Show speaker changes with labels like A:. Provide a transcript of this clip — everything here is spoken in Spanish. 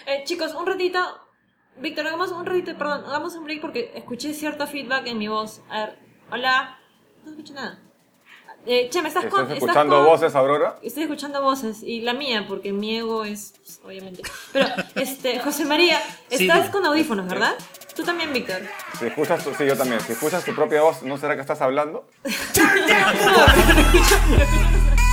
A: Chicos, un ratito. Víctor, hagamos un ratito, perdón, hagamos un break porque escuché cierto feedback en mi voz. A ver, hola. No escucho nada. Che, ¿me estás
B: escuchando voces, Aurora?
A: Estoy escuchando voces, y la mía, porque mi ego es, pues, obviamente. Pero, José María, estás
C: Sí.
A: con audífonos, ¿verdad? Tú también, Víctor.
B: Sí, yo también. Si escuchas tu propia voz, ¿no será que estás hablando?
A: No, pero escucho